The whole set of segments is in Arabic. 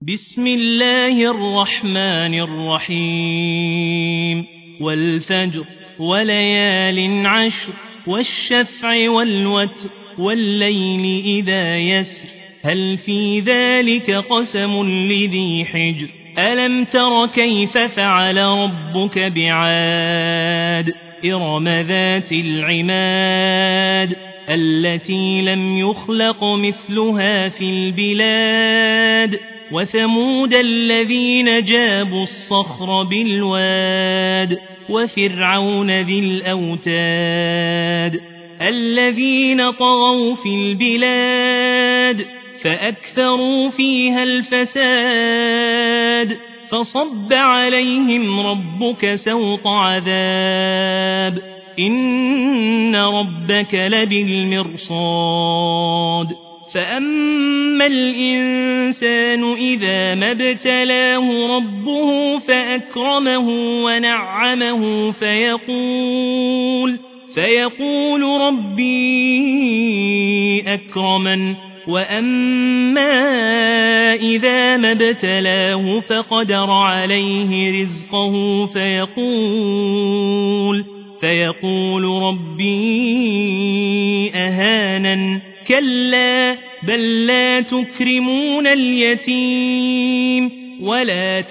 بسم الله الرحمن الرحيم والفجر وليال عشر والشفع والوتر والليل إذا يسر هل في ذلك قسم لذي حجر ألم تر كيف فعل ربك بعاد إرم ذات العماد التي لم يخلق مثلها في البلاد وثمود الذين جابوا الصخر بالواد وفرعون ذي الأوتاد الذين طغوا في البلاد فأكثروا فيها الفساد فصب عليهم ربك سوط عذاب إن ربك لبالمرصاد فأما الإنسان إذا ما ابتلاه ربه فأكرمه ونعمه فيقول ربي أكرمن وأما إذا ما ابتلاه فقدر عليه رزقه فيقول ربي أهانن كلا بل لا تكرمون اليتيم ولا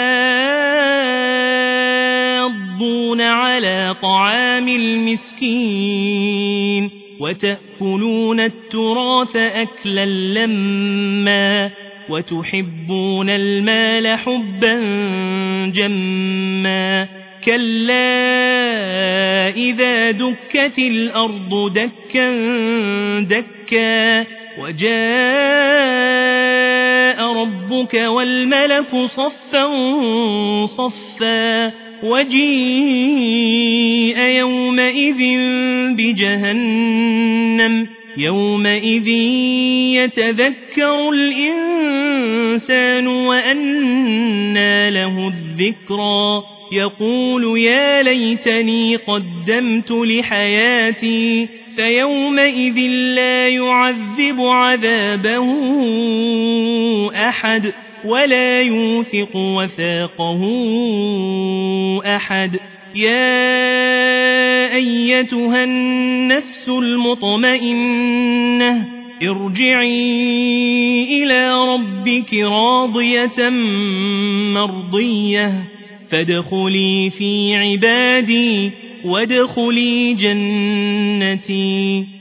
تحاضون على طعام المسكين وتأكلون التراث أكلا لما وتحبون المال حبا جما كلا إذا دكت الأرض دكا دكا وجاء ربك والملك صفا صفا وجيء يومئذ بجهنم يومئذ يتذكر الإنسان وأنى له الذكرى يقول يا ليتني قدمت لحياتي فيومئذ لا يعذب عذابه أحد ولا يوثق وثاقه أحد يا أيتها النفس المطمئنة ارجعي إلى ربك راضية مرضية فادخلي في عبادي وادخلي جنتي